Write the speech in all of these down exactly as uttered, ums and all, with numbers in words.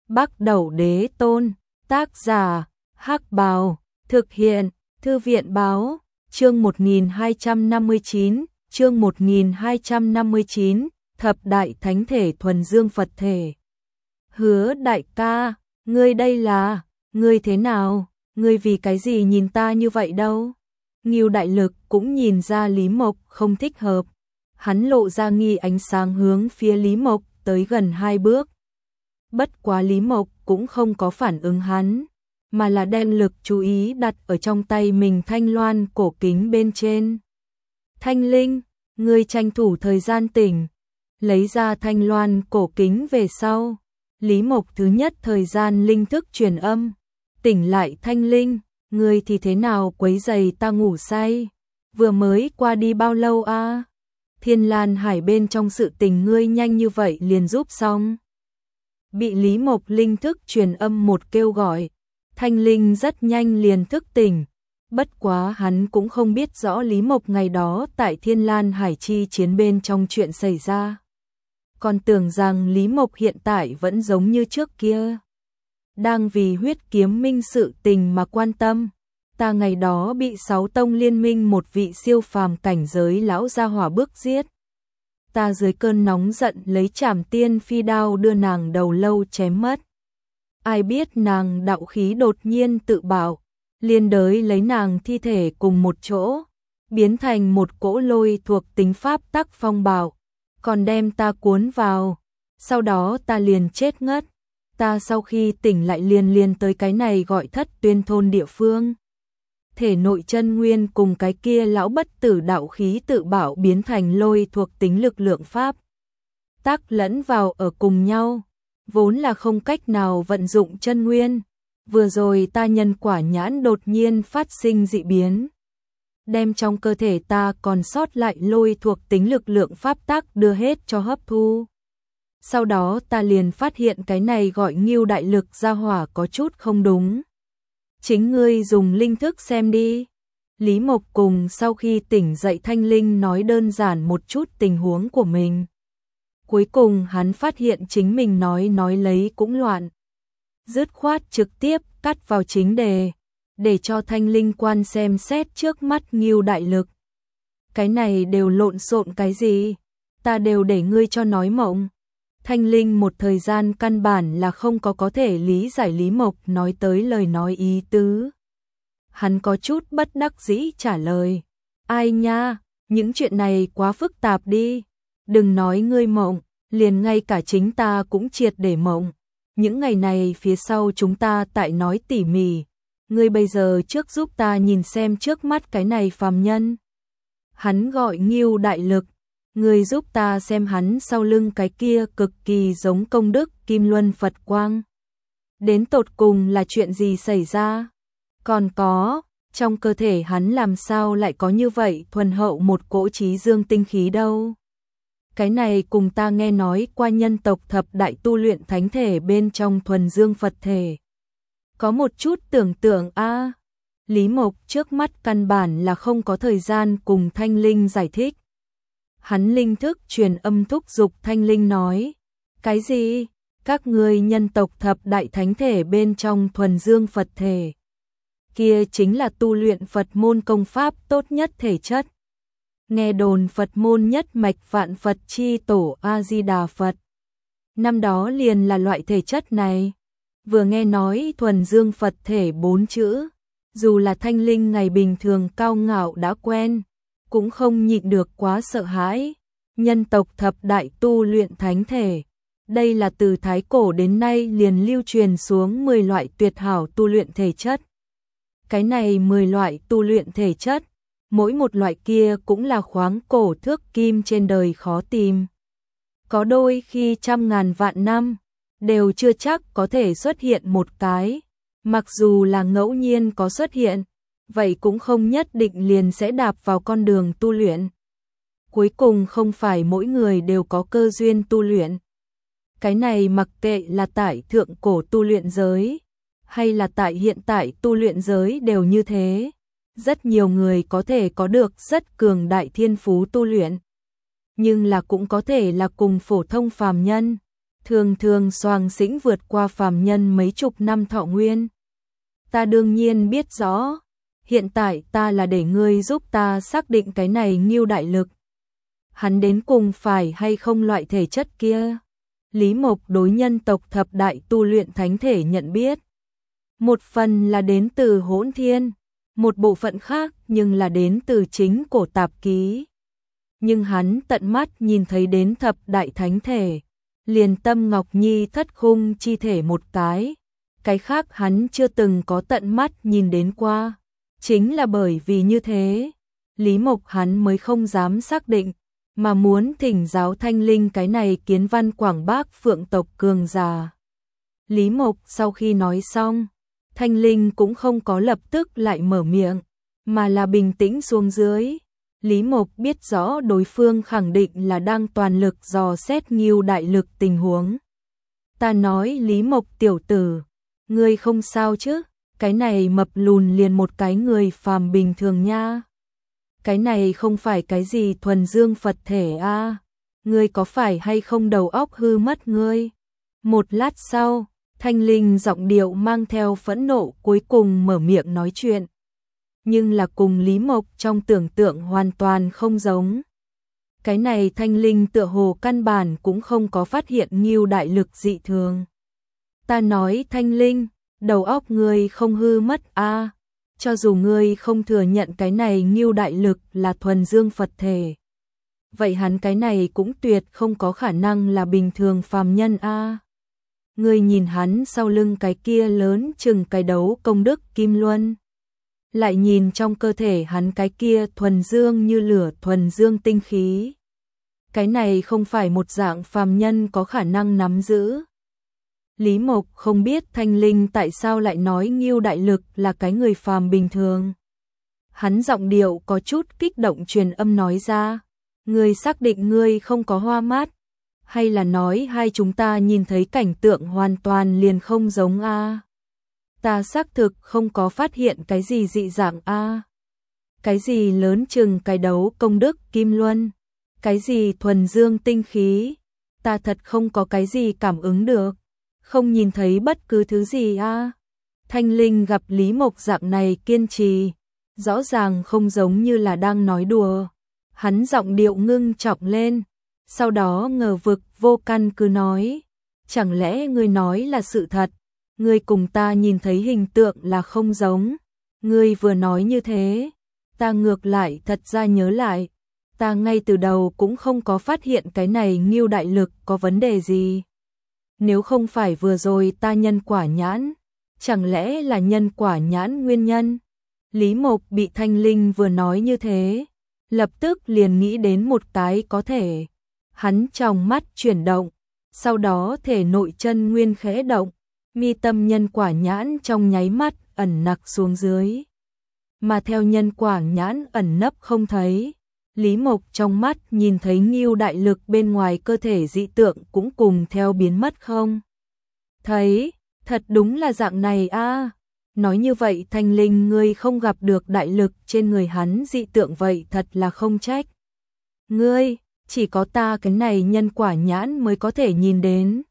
Bắc Đẩu Đế Tôn, tác giả, Hắc Bào, thực hiện, Thư viện Báo, chương một nghìn hai trăm năm mươi chín, chương một nghìn hai trăm năm mươi chín, Thập Đại Thánh Thể Thuần Dương Phật Thể. Hứa đại ca, ngươi đây là, ngươi thế nào, ngươi vì cái gì nhìn ta như vậy đâu? Ngưu Đại Lực cũng nhìn ra Lý Mộc không thích hợp. Hắn lộ ra nghi ánh sáng hướng phía Lý Mộc tới gần hai bước. Bất quá Lý Mộc cũng không có phản ứng hắn, mà là đem lực chú ý đặt ở trong tay mình thanh loan cổ kính bên trên. Thanh Linh, ngươi tranh thủ thời gian tỉnh, lấy ra thanh loan cổ kính về sau. Lý Mộc thứ nhất thời gian linh thức truyền âm, tỉnh lại Thanh Linh, ngươi thì thế nào quấy rầy ta ngủ say, vừa mới qua đi bao lâu a? À? Thiên Lan Hải bên trong sự tình ngươi nhanh như vậy liền giúp xong. Bị Lý Mộc linh thức truyền âm một kêu gọi, Thanh Linh rất nhanh liền thức tỉnh. Bất quá hắn cũng không biết rõ Lý Mộc ngày đó tại Thiên Lan Hải chi chiến bên trong chuyện xảy ra. Còn tưởng rằng Lý Mộc hiện tại vẫn giống như trước kia, đang vì huyết kiếm minh sự tình mà quan tâm. Ta ngày đó bị sáu tông liên minh một vị siêu phàm cảnh giới lão gia hỏa bức giết. Ta dưới cơn nóng giận lấy Trảm Tiên phi đao đưa nàng đầu lâu chém mất. Ai biết nàng đạo khí đột nhiên tự bảo, liên đới lấy nàng thi thể cùng một chỗ, biến thành một cỗ lôi thuộc tính pháp tắc phong bạo, còn đem ta cuốn vào. Sau đó ta liền chết ngất. Ta sau khi tỉnh lại liền liền tới cái này gọi Thất Tuyên thôn địa phương. Thể nội chân nguyên cùng cái kia lão bất tử đạo khí tự bảo biến thành lôi thuộc tính lực lượng pháp tác lẫn vào ở cùng nhau, vốn là không cách nào vận dụng chân nguyên. Vừa rồi ta nhân quả nhãn đột nhiên phát sinh dị biến, đem trong cơ thể ta còn sót lại lôi thuộc tính lực lượng pháp tác đưa hết cho hấp thu. Sau đó ta liền phát hiện cái này gọi Ngưu Đại Lực gia hỏa có chút không đúng. Chính ngươi dùng linh thức xem đi. Lý Mộc cùng sau khi tỉnh dậy Thanh Linh nói đơn giản một chút tình huống của mình. Cuối cùng hắn phát hiện chính mình nói nói lấy cũng loạn. Dứt khoát trực tiếp cắt vào chính đề, để cho Thanh Linh quan xem xét trước mắt Ngưu Đại Lực. Cái này đều lộn xộn cái gì? Ta đều để ngươi cho nói mộng. Thanh Linh một thời gian căn bản là không có có thể lý giải Lý Mộc nói tới lời nói ý tứ. Hắn có chút bất đắc dĩ trả lời. Ai nha, những chuyện này quá phức tạp đi. Đừng nói ngươi mộng, liền ngay cả chính ta cũng triệt để mộng. Những ngày này phía sau chúng ta tại nói tỉ mỉ. Ngươi bây giờ trước giúp ta nhìn xem trước mắt cái này phàm nhân. Hắn gọi Ngưu Đại Lực. Ngươi giúp ta xem hắn sau lưng cái kia cực kỳ giống công đức Kim Luân Phật Quang. Đến tột cùng là chuyện gì xảy ra? Còn có, trong cơ thể hắn làm sao lại có như vậy thuần hậu một cỗ trí dương tinh khí đâu? Cái này cùng ta nghe nói qua nhân tộc thập đại tu luyện thánh thể bên trong thuần dương Phật thể. Có một chút tưởng tượng a. À, Lý Mộc trước mắt căn bản là không có thời gian cùng Thanh Linh giải thích. Hắn linh thức truyền âm thúc giục Thanh Linh nói. Cái gì? Các ngươi nhân tộc thập đại thánh thể bên trong thuần dương Phật thể. Kia chính là tu luyện Phật môn công pháp tốt nhất thể chất. Nghe đồn Phật môn nhất mạch vạn Phật chi tổ A-di-đà Phật. Năm đó liền là loại thể chất này. Vừa nghe nói thuần dương Phật thể bốn chữ, dù là Thanh Linh ngày bình thường cao ngạo đã quen, cũng không nhịn được quá sợ hãi. Nhân tộc thập đại tu luyện thánh thể, đây là từ thái cổ đến nay liền lưu truyền xuống mười loại tuyệt hảo tu luyện thể chất. Cái này mười loại tu luyện thể chất, mỗi một loại kia cũng là khoáng cổ thước kim trên đời khó tìm. Có đôi khi trăm ngàn vạn năm, đều chưa chắc có thể xuất hiện một cái. Mặc dù là ngẫu nhiên có xuất hiện, vậy cũng không nhất định liền sẽ đạp vào con đường tu luyện. Cuối cùng không phải mỗi người đều có cơ duyên tu luyện. Cái này mặc kệ là tại thượng cổ tu luyện giới, hay là tại hiện tại tu luyện giới đều như thế. Rất nhiều người có thể có được rất cường đại thiên phú tu luyện, nhưng là cũng có thể là cùng phổ thông phàm nhân, thường thường xoàng xĩnh vượt qua phàm nhân mấy chục năm thọ nguyên. Ta đương nhiên biết rõ, hiện tại ta là để ngươi giúp ta xác định cái này Ngưu đại lực. Hắn đến cùng phải hay không loại thể chất kia. Lý Mộc đối nhân tộc thập đại tu luyện thánh thể nhận biết. Một phần là đến từ Hỗn Thiên, một bộ phận khác nhưng là đến từ chính cổ tạp ký. Nhưng hắn tận mắt nhìn thấy đến thập đại thánh thể, liền Tâm Ngọc Nhi thất khung chi thể một cái. Cái khác hắn chưa từng có tận mắt nhìn đến qua. Chính là bởi vì như thế, Lý Mộc hắn mới không dám xác định, mà muốn thỉnh giáo Thanh Linh cái này kiến văn quảng bác phượng tộc cường giả. Lý Mộc sau khi nói xong, Thanh Linh cũng không có lập tức lại mở miệng, mà là bình tĩnh xuống dưới. Lý Mộc biết rõ đối phương khẳng định là đang toàn lực dò xét Ngưu đại lực tình huống. Ta nói Lý Mộc tiểu tử, ngươi không sao chứ? Cái này mập lùn liền một cái người phàm bình thường nha. Cái này không phải cái gì thuần dương Phật thể a, à. Ngươi có phải hay không đầu óc hư mất ngươi? Một lát sau, Thanh Linh giọng điệu mang theo phẫn nộ cuối cùng mở miệng nói chuyện. Nhưng là cùng Lý Mộc trong tưởng tượng hoàn toàn không giống. Cái này Thanh Linh tựa hồ căn bản cũng không có phát hiện Ngưu đại lực dị thường. Ta nói Thanh Linh, đầu óc ngươi không hư mất a, à. Cho dù ngươi không thừa nhận cái này Ngưu đại lực là thuần dương Phật thể, vậy hắn cái này cũng tuyệt không có khả năng là bình thường phàm nhân a. À. Ngươi nhìn hắn sau lưng cái kia lớn chừng cái đấu công đức kim luân, lại nhìn trong cơ thể hắn cái kia thuần dương như lửa thuần dương tinh khí. Cái này không phải một dạng phàm nhân có khả năng nắm giữ. Lý Mộc không biết Thanh Linh tại sao lại nói Ngưu đại lực là cái người phàm bình thường. Hắn giọng điệu có chút kích động truyền âm nói ra, ngươi xác định ngươi không có hoa mắt, hay là nói hai chúng ta nhìn thấy cảnh tượng hoàn toàn liền không giống a? À? Ta xác thực không có phát hiện cái gì dị dạng a. À? Cái gì lớn chừng cái đấu công đức kim luân, cái gì thuần dương tinh khí, ta thật không có cái gì cảm ứng được. Không nhìn thấy bất cứ thứ gì a. À. Thanh Linh gặp Lý Mộc dạng này kiên trì, rõ ràng không giống như là đang nói đùa. Hắn giọng điệu ngưng trọng lên, sau đó ngờ vực vô căn cứ nói, chẳng lẽ ngươi nói là sự thật, ngươi cùng ta nhìn thấy hình tượng là không giống. Ngươi vừa nói như thế, ta ngược lại thật ra nhớ lại, ta ngay từ đầu cũng không có phát hiện cái này Ngưu đại lực có vấn đề gì. Nếu không phải vừa rồi ta nhân quả nhãn, chẳng lẽ là nhân quả nhãn nguyên nhân? Lý Mộc bị Thanh Linh vừa nói như thế, lập tức liền nghĩ đến một cái có thể. Hắn trong mắt chuyển động, sau đó thể nội chân nguyên khẽ động, mi tâm nhân quả nhãn trong nháy mắt ẩn nặc xuống dưới. Mà theo nhân quả nhãn ẩn nấp không thấy, Lý Mộc trong mắt nhìn thấy Ngưu đại lực bên ngoài cơ thể dị tượng cũng cùng theo biến mất không? Thấy, thật đúng là dạng này a. À. Nói như vậy Thanh Linh ngươi không gặp được đại lực trên người hắn dị tượng vậy thật là không trách. Ngươi, chỉ có ta cái này nhân quả nhãn mới có thể nhìn đến.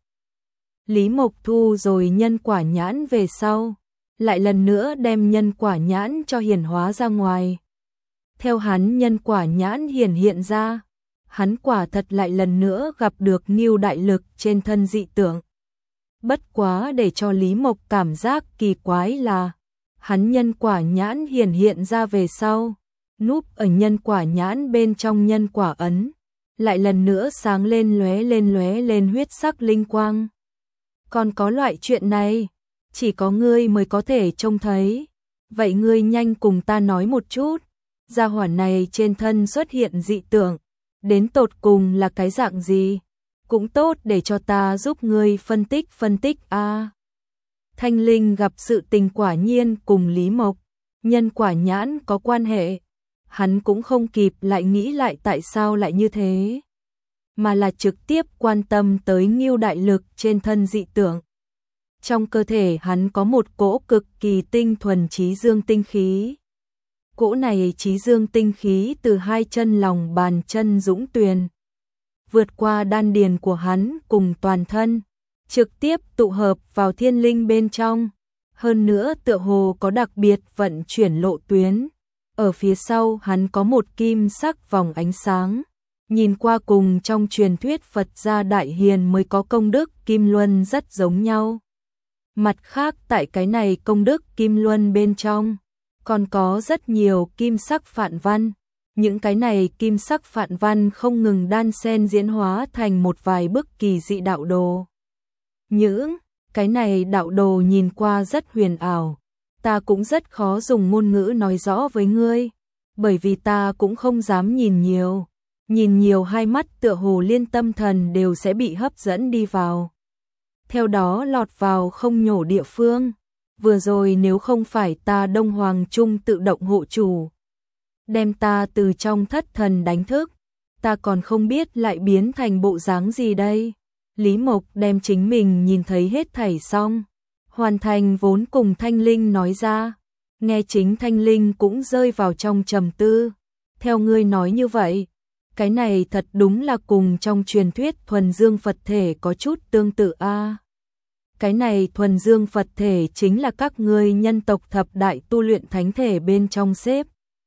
Lý Mộc thu rồi nhân quả nhãn về sau, lại lần nữa đem nhân quả nhãn cho hiển hóa ra ngoài. Theo hắn nhân quả nhãn hiển hiện ra, hắn quả thật lại lần nữa gặp được Ngưu đại lực trên thân dị tượng. Bất quá để cho Lý Mộc cảm giác kỳ quái là, hắn nhân quả nhãn hiển hiện ra về sau, núp ở nhân quả nhãn bên trong nhân quả ấn, lại lần nữa sáng lên lóe lên lóe lên huyết sắc linh quang. Còn có loại chuyện này, chỉ có ngươi mới có thể trông thấy. Vậy ngươi nhanh cùng ta nói một chút, gia hỏa này trên thân xuất hiện dị tượng, đến tột cùng là cái dạng gì? Cũng tốt để cho ta giúp ngươi phân tích phân tích a. À. Thanh Linh gặp sự tình quả nhiên cùng Lý Mộc, nhân quả nhãn có quan hệ. Hắn cũng không kịp lại nghĩ lại tại sao lại như thế, mà là trực tiếp quan tâm tới Ngưu đại lực trên thân dị tượng. Trong cơ thể hắn có một cỗ cực kỳ tinh thuần trí dương tinh khí. Cỗ này trí dương tinh khí từ hai chân lòng bàn chân dũng tuyền, vượt qua đan điền của hắn cùng toàn thân, trực tiếp tụ hợp vào thiên linh bên trong. Hơn nữa tựa hồ có đặc biệt vận chuyển lộ tuyến. Ở phía sau hắn có một kim sắc vòng ánh sáng. Nhìn qua cùng trong truyền thuyết Phật gia Đại Hiền mới có công đức Kim Luân rất giống nhau. Mặt khác tại cái này công đức Kim Luân bên trong, còn có rất nhiều kim sắc phạn văn. Những cái này kim sắc phạn văn không ngừng đan xen diễn hóa thành một vài bức kỳ dị đạo đồ. Những cái này đạo đồ nhìn qua rất huyền ảo, ta cũng rất khó dùng ngôn ngữ nói rõ với ngươi, bởi vì ta cũng không dám nhìn nhiều. Nhìn nhiều hai mắt tựa hồ liên tâm thần đều sẽ bị hấp dẫn đi vào. Theo đó lọt vào không nhổ địa phương. Vừa rồi nếu không phải ta Đông Hoàng Trung tự động hộ chủ, đem ta từ trong thất thần đánh thức, ta còn không biết lại biến thành bộ dáng gì đây. Lý Mộc đem chính mình nhìn thấy hết thảy xong, hoàn thành vốn cùng Thanh Linh nói ra. Nghe chính Thanh Linh cũng rơi vào trong trầm tư. Theo ngươi nói như vậy, cái này thật đúng là cùng trong truyền thuyết thuần dương Phật thể có chút tương tự a. Cái này thuần dương Phật thể chính là các ngươi nhân tộc thập đại tu luyện thánh thể bên trong xếp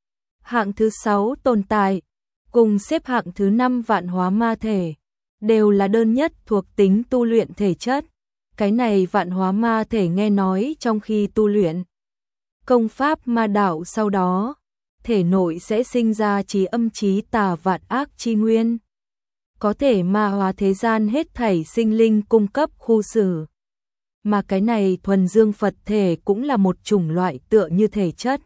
hạng thứ sáu tồn tại, cùng xếp hạng thứ năm vạn hóa ma thể, đều là đơn nhất thuộc tính tu luyện thể chất. Cái này vạn hóa ma thể nghe nói trong khi tu luyện công pháp ma đạo sau đó, thể nội sẽ sinh ra trí âm trí tà vạn ác chi nguyên, có thể ma hóa thế gian hết thảy sinh linh cung cấp khu xử. Mà cái này thuần dương Phật thể cũng là một chủng loại tựa như thể chất.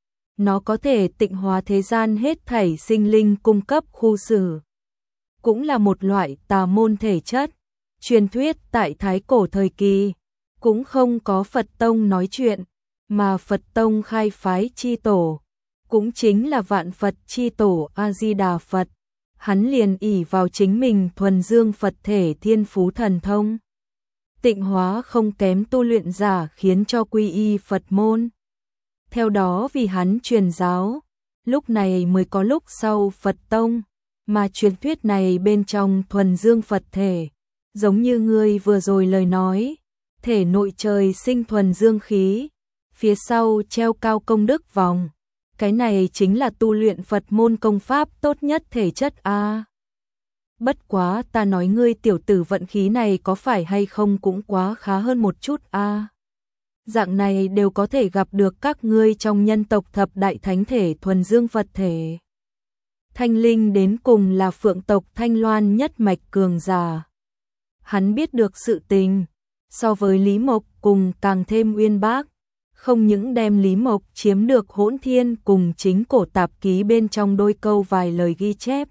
Nó có thể tịnh hóa thế gian hết thảy sinh linh cung cấp khu xử. Cũng là một loại tà môn thể chất. Truyền thuyết tại Thái Cổ thời kỳ, cũng không có Phật Tông nói chuyện, mà Phật Tông khai phái chi tổ, cũng chính là Vạn Phật chi tổ A-di-đà Phật. Hắn liền ỷ vào chính mình thuần dương Phật thể thiên phú thần thông, tịnh hóa không kém tu luyện giả khiến cho quy y Phật môn. Theo đó vì hắn truyền giáo, lúc này mới có lúc sau Phật Tông, mà truyền thuyết này bên trong thuần dương Phật thể, giống như ngươi vừa rồi lời nói, thể nội trời sinh thuần dương khí, phía sau treo cao công đức vòng, cái này chính là tu luyện Phật môn công pháp tốt nhất thể chất a. Bất quá ta nói ngươi tiểu tử vận khí này có phải hay không cũng quá khá hơn một chút a. Dạng này đều có thể gặp được các ngươi trong nhân tộc thập đại thánh thể thuần dương Phật thể. Thanh Linh đến cùng là phượng tộc Thanh Loan nhất mạch cường giả. Hắn biết được sự tình, so với Lý Mộc cùng càng thêm uyên bác, không những đem Lý Mộc chiếm được hỗn thiên cùng chính cổ tạp ký bên trong đôi câu vài lời ghi chép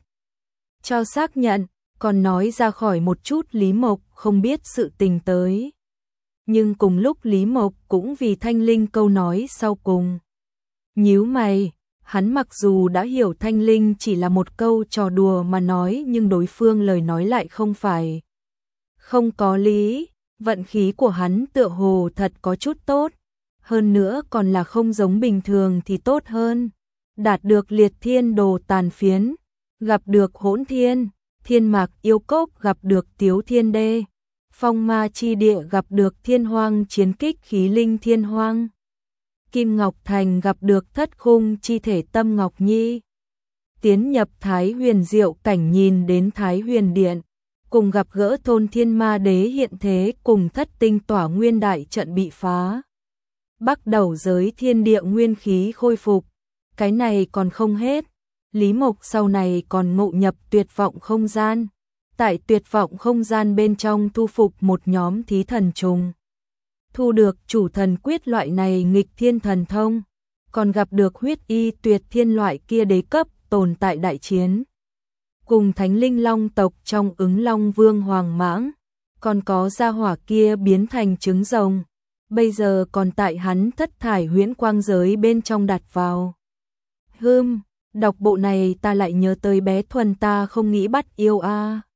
cho xác nhận, còn nói ra khỏi một chút Lý Mộc không biết sự tình tới. Nhưng cùng lúc Lý Mộc cũng vì Thanh Linh câu nói sau cùng nhíu mày, hắn mặc dù đã hiểu Thanh Linh chỉ là một câu trò đùa mà nói, nhưng đối phương lời nói lại không phải không có lý. Vận khí của hắn tựa hồ thật có chút tốt, hơn nữa còn là không giống bình thường thì tốt hơn. Đạt được liệt thiên đồ tàn phiến, gặp được hỗn thiên, thiên mạc yêu cốc gặp được tiếu thiên đê, phong ma chi địa gặp được thiên hoang chiến kích khí linh thiên hoang, kim ngọc thành gặp được thất khung chi thể tâm ngọc nhi, tiến nhập thái huyền diệu cảnh nhìn đến thái huyền điện, cùng gặp gỡ thôn thiên ma đế hiện thế cùng thất tinh tỏa nguyên đại trận bị phá. Bắt đầu giới thiên địa nguyên khí khôi phục, cái này còn không hết. Lý Mộc sau này còn ngộ nhập tuyệt vọng không gian. Tại tuyệt vọng không gian bên trong thu phục một nhóm thí thần trùng. Thu được chủ thần quyết loại này nghịch thiên thần thông. Còn gặp được huyết y tuyệt thiên loại kia đế cấp tồn tại đại chiến. Cùng thánh linh long tộc trong ứng long vương hoàng mãng. Còn có gia hỏa kia biến thành trứng rồng. Bây giờ còn tại hắn thất thải huyễn quang giới bên trong đặt vào. Hưm, đọc bộ này ta lại nhớ tới bé Thuần ta không nghĩ bắt yêu a.